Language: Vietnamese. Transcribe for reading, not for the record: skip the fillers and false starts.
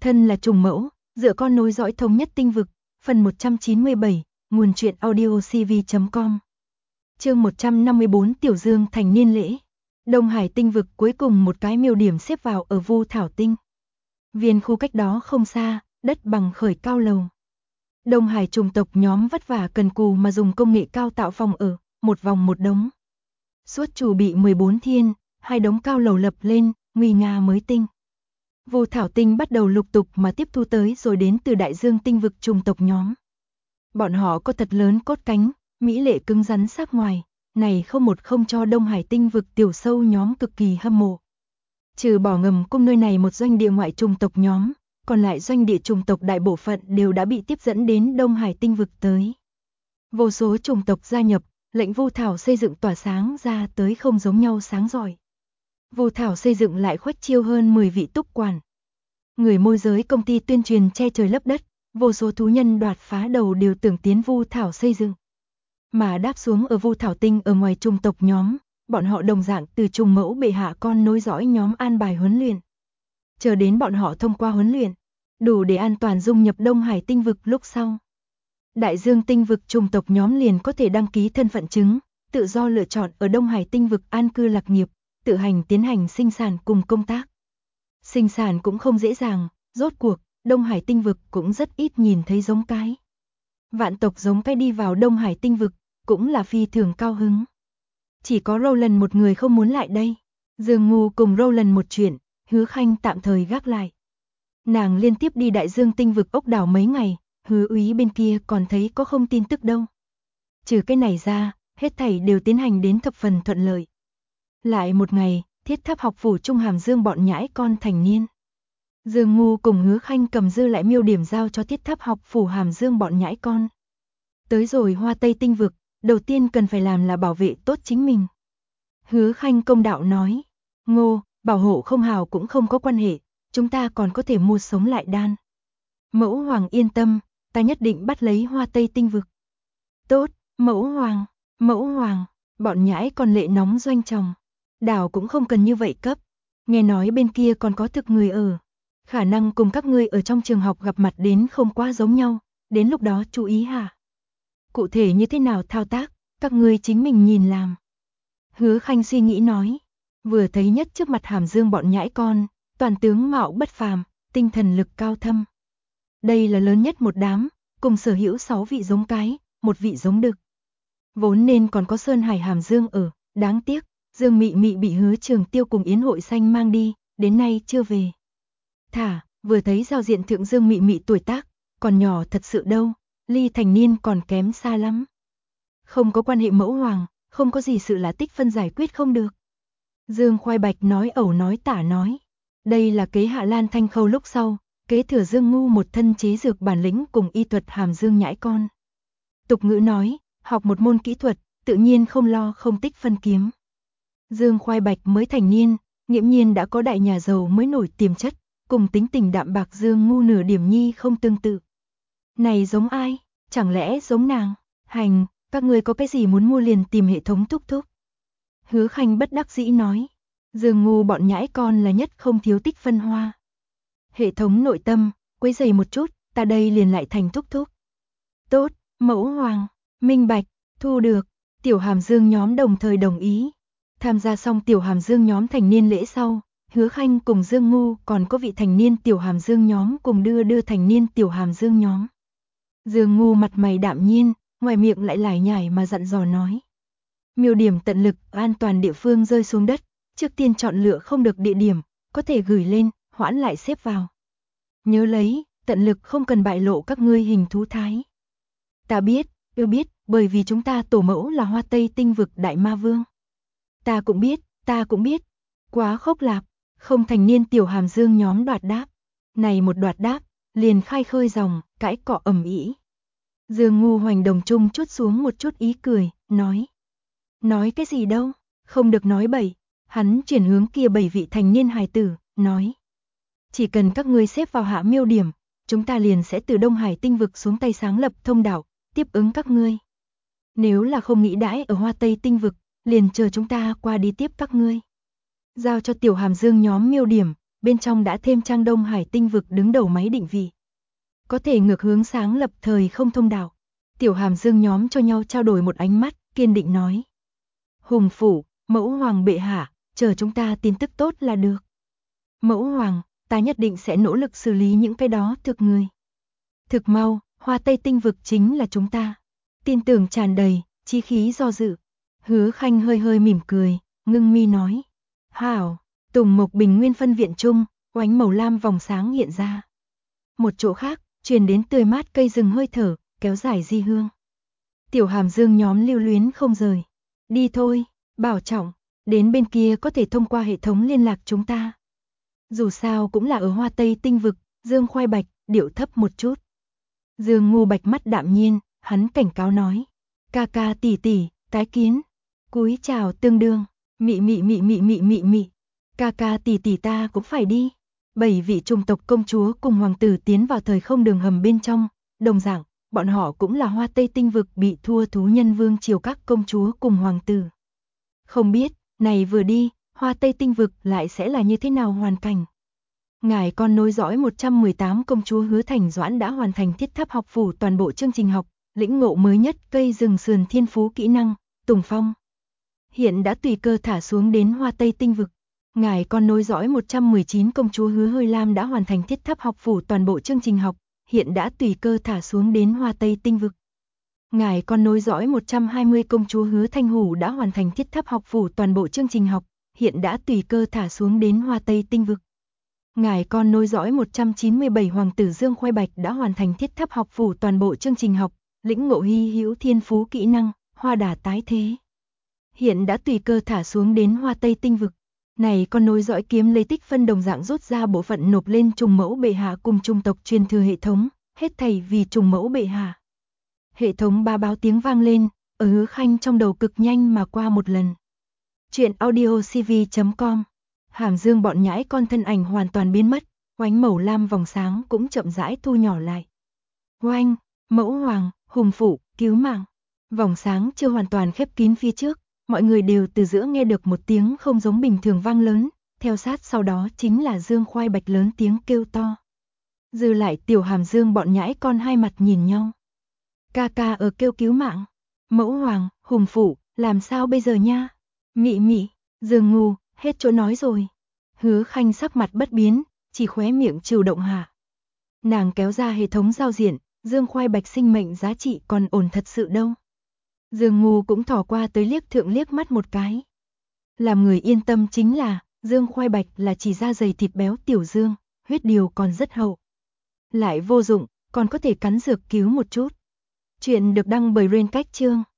Thân là trùng mẫu, dựa con nối dõi thống nhất tinh vực, phần 197, nguồn truyện audio cv.com. Chương 154 Tiểu Dương thành niên lễ. Đông Hải tinh vực cuối cùng một cái miêu điểm xếp vào ở Vu Thảo tinh. Viên khu cách đó không xa, đất bằng khởi cao lầu. Đông Hải chủng tộc nhóm vất vả cần cù mà dùng công nghệ cao tạo phòng ở, một vòng một đống. Suốt chủ bị 14 thiên, 2 đống cao lầu lập lên, nguy nga mới tinh. Vu Thảo tinh bắt đầu lục tục mà tiếp thu tới rồi đến từ đại dương tinh vực chủng tộc nhóm. Bọn họ có thật lớn cốt cánh, mỹ lệ cứng rắn sắc ngoài, này không cho Đông Hải tinh vực tiểu sâu nhóm cực kỳ hâm mộ. Trừ bỏ ngầm cung nơi này một doanh địa ngoại chủng tộc nhóm, còn lại doanh địa chủng tộc đại bộ phận đều đã bị tiếp dẫn đến Đông Hải tinh vực tới. Vô số chủng tộc gia nhập, lệnh Vu Thảo xây dựng tỏa sáng ra tới không giống nhau sáng rọi. Vu Thảo xây dựng lại khuếch chiêu hơn 10 vị túc quản. Người môi giới công ty tuyên truyền che trời lấp đất, vô số thú nhân đoạt phá đầu đều tưởng tiến Vu Thảo xây dựng. Mà đáp xuống ở Vu Thảo tinh ở ngoài chủng tộc nhóm, bọn họ đồng dạng từ trùng mẫu bệ hạ con nối dõi nhóm an bài huấn luyện. Chờ đến bọn họ thông qua huấn luyện, đủ để an toàn dung nhập Đông Hải tinh vực lúc sau. Đại dương tinh vực chủng tộc nhóm liền có thể đăng ký thân phận chứng, tự do lựa chọn ở Đông Hải tinh vực an cư lạc nghiệp, tự hành tiến hành sinh sản cùng công tác. Sinh sản cũng không dễ dàng, rốt cuộc, Đông Hải tinh vực cũng rất ít nhìn thấy giống cái. Vạn tộc giống cái đi vào Đông Hải tinh vực, cũng là phi thường cao hứng. Chỉ có Roland một người không muốn lại đây. Dương Ngu cùng Roland một chuyện, Hứa Khanh tạm thời gác lại. Nàng liên tiếp đi đại dương tinh vực ốc đảo mấy ngày, Hứa úy bên kia còn thấy có không tin tức đâu. Trừ cái này ra, hết thảy đều tiến hành đến thập phần thuận lợi. Lại một ngày, Thiết Tháp học phủ Trung Hàm Dương bọn nhãi con thành niên. Dương Ngu cùng Hứa Khanh cầm dư lại miêu điểm giao cho Thiết Tháp học phủ Hàm Dương bọn nhãi con. Tới rồi Hoa Tây tinh vực, đầu tiên cần phải làm là bảo vệ tốt chính mình. Hứa Khanh công đạo nói, Ngô, bảo hộ không hào cũng không có quan hệ, chúng ta còn có thể mua sống lại đan. Mẫu Hoàng yên tâm, ta nhất định bắt lấy Hoa Tây tinh vực. Tốt, Mẫu Hoàng, bọn nhãi con lệ nóng doanh chồng. Đảo cũng không cần như vậy cấp, nghe nói bên kia còn có thực người ở. Khả năng cùng các ngươi ở trong trường học gặp mặt đến không quá giống nhau, đến lúc đó chú ý hả? Cụ thể như thế nào thao tác, các ngươi chính mình nhìn làm. Hứa Khanh suy nghĩ nói, vừa thấy nhất trước mặt Hàm Dương bọn nhãi con, toàn tướng mạo bất phàm, tinh thần lực cao thâm. Đây là lớn nhất một đám, cùng sở hữu 6 vị giống cái, một vị giống đực. Vốn nên còn có Sơn Hải Hàm Dương ở, đáng tiếc, Dương Mị Mị bị Hứa Trường Tiêu cùng Yến Hội Xanh mang đi, đến nay chưa về. Vừa thấy giao diện thượng Dương Mị Mị tuổi tác, còn nhỏ thật sự đâu, ly thành niên còn kém xa lắm. Không có quan hệ Mẫu Hoàng, không có gì sự là tích phân giải quyết không được. Dương Khoai Bạch nói ẩu nói tả nói. Đây là kế Hạ Lan Thanh Khâu lúc sau, kế thừa Dương Ngu một thân chế dược bản lĩnh cùng y thuật Hàm Dương nhãi con. Tục ngữ nói, học một môn kỹ thuật, tự nhiên không lo không tích phân kiếm. Dương Khoai Bạch mới thành niên, nghiễm nhiên đã có đại nhà giàu mới nổi tiềm chất, cùng tính tình đạm bạc Dương Ngu nửa điểm nhi không tương tự. Này giống ai? Chẳng lẽ giống nàng? Hành, các ngươi có cái gì muốn mua liền tìm hệ thống thúc thúc. Hứa Khanh bất đắc dĩ nói, Dương Ngu bọn nhãi con là nhất không thiếu tích phân hoa. Hệ thống nội tâm, quấy rầy một chút, ta đây liền lại thành thúc thúc. Tốt, Mẫu Hoàng, minh bạch, thu được, tiểu Hàm Dương nhóm đồng thời đồng ý. Tham gia xong tiểu Hàm Dương nhóm thành niên lễ sau, Hứa Khanh cùng Dương Ngu còn có vị thành niên tiểu Hàm Dương nhóm cùng đưa thành niên tiểu Hàm Dương nhóm. Dương Ngu mặt mày đạm nhiên, ngoài miệng lại lải nhải mà dặn dò nói. Miêu điểm tận lực an toàn địa phương rơi xuống đất, trước tiên chọn lựa không được địa điểm, có thể gửi lên, hoãn lại xếp vào. Nhớ lấy, tận lực không cần bại lộ các ngươi hình thú thái. Ta biết, yêu biết, bởi vì chúng ta tổ mẫu là Hoa Tây tinh vực Đại Ma Vương. Ta cũng biết. Quá khốc lạp, không thành niên tiểu Hàm Dương nhóm đoạt đáp. Này một đoạt đáp, liền khai khơi dòng, cãi cọ ầm ĩ. Dương Ngu hoành đồng trung chút xuống một chút ý cười, nói. Nói cái gì đâu, không được nói bậy. Hắn chuyển hướng kia 7 vị thành niên hài tử, nói. Chỉ cần các ngươi xếp vào hạ miêu điểm, chúng ta liền sẽ từ Đông Hải tinh vực xuống tay sáng lập thông đạo, tiếp ứng các ngươi. Nếu là không nghĩ đãi ở Hoa Tây tinh vực, liền chờ chúng ta qua đi tiếp các ngươi. Giao cho tiểu Hàm Dương nhóm miêu điểm, bên trong đã thêm trang Đông Hải tinh vực đứng đầu máy định vị. Có thể ngược hướng sáng lập thời không thông đạo. Tiểu Hàm Dương nhóm cho nhau trao đổi một ánh mắt, kiên định nói. Hùng phủ, mẫu hoàng bệ hạ, chờ chúng ta tin tức tốt là được. Mẫu hoàng, ta nhất định sẽ nỗ lực xử lý những cái đó thực người. Thực mau, Hoa Tây tinh vực chính là chúng ta. Tin tưởng tràn đầy, chí khí do dự. Hứa Khanh hơi hơi mỉm cười, ngưng mi nói. Hảo, Tùng Mộc Bình Nguyên phân viện trung, oánh màu lam vòng sáng hiện ra. Một chỗ khác, truyền đến tươi mát cây rừng hơi thở, kéo dài di hương. Tiểu Hàm Dương nhóm lưu luyến không rời. Đi thôi, bảo trọng, đến bên kia có thể thông qua hệ thống liên lạc chúng ta. Dù sao cũng là ở Hoa Tây tinh vực, Dương khoai bạch, điệu thấp một chút. Dương Ngu Bạch mắt đạm nhiên, hắn cảnh cáo nói. Ca ca tỷ tỷ, tái kiến. Cúi chào tương đương, mị. Ca ca tỷ tỷ ta cũng phải đi. 7 vị trùng tộc công chúa cùng hoàng tử tiến vào thời không đường hầm bên trong, đồng dạng, bọn họ cũng là Hoa Tây tinh vực bị thua thú nhân vương triều các công chúa cùng hoàng tử. Không biết, này vừa đi, Hoa Tây tinh vực lại sẽ là như thế nào hoàn cảnh. Ngài con nối dõi 118 công chúa Hứa Thành Doãn đã hoàn thành thiết tháp học phủ toàn bộ chương trình học, lĩnh ngộ mới nhất cây rừng sườn thiên phú kỹ năng, Tùng Phong. Hiện đã tùy cơ thả xuống đến Hoa Tây tinh vực. Ngài con nối dõi 119 công chúa Hứa Hơi Lam đã hoàn thành thiết tháp học phủ toàn bộ chương trình học, hiện đã tùy cơ thả xuống đến Hoa Tây tinh vực. Ngài con nối dõi 120 công chúa Hứa Thanh Hủ đã hoàn thành thiết tháp học phủ toàn bộ chương trình học, hiện đã tùy cơ thả xuống đến Hoa Tây tinh vực. Ngài con nối dõi 197 hoàng tử Dương Khoai Bạch đã hoàn thành thiết tháp học phủ toàn bộ chương trình học, lĩnh ngộ hy hữu thiên phú kỹ năng, hoa đà tái thế. Hiện đã tùy cơ thả xuống đến Hoa Tây tinh vực. Này con nối dõi kiếm lấy tích phân đồng dạng rút ra bộ phận nộp lên trùng mẫu bệ hạ cùng trung tộc truyền thừa hệ thống, hết thảy vì trùng mẫu bệ hạ. Hệ thống ba báo tiếng vang lên, ở Hứa Khanh trong đầu cực nhanh mà qua một lần. Chuyện audiocv.com. Hàm Dương bọn nhãi con thân ảnh hoàn toàn biến mất, oánh màu lam vòng sáng cũng chậm rãi thu nhỏ lại. Oanh, mẫu hoàng, hùng phụ, cứu mạng. Vòng sáng chưa hoàn toàn khép kín phía trước, mọi người đều từ giữa nghe được một tiếng không giống bình thường vang lớn, theo sát sau đó chính là Dương Khoai Bạch lớn tiếng kêu to. Dư lại Tiểu Hàm Dương bọn nhãi con hai mặt nhìn nhau. Ca ca ở kêu cứu mạng. Mẫu hoàng, hùng phụ, làm sao bây giờ nha? Mị, Dương Ngu, hết chỗ nói rồi. Hứa Khanh sắc mặt bất biến, chỉ khóe miệng trừ động hạ. Nàng kéo ra hệ thống giao diện, Dương Khoai Bạch sinh mệnh giá trị còn ổn thật sự đâu. Dương Ngu cũng thò qua tới liếc thượng liếc mắt một cái. Làm người yên tâm chính là, Dương Khoai Bạch là chỉ da dày thịt béo tiểu dương, huyết điều còn rất hậu. Lại vô dụng, còn có thể cắn dược cứu một chút. Chuyện được đăng bởi Rain Cách Chương.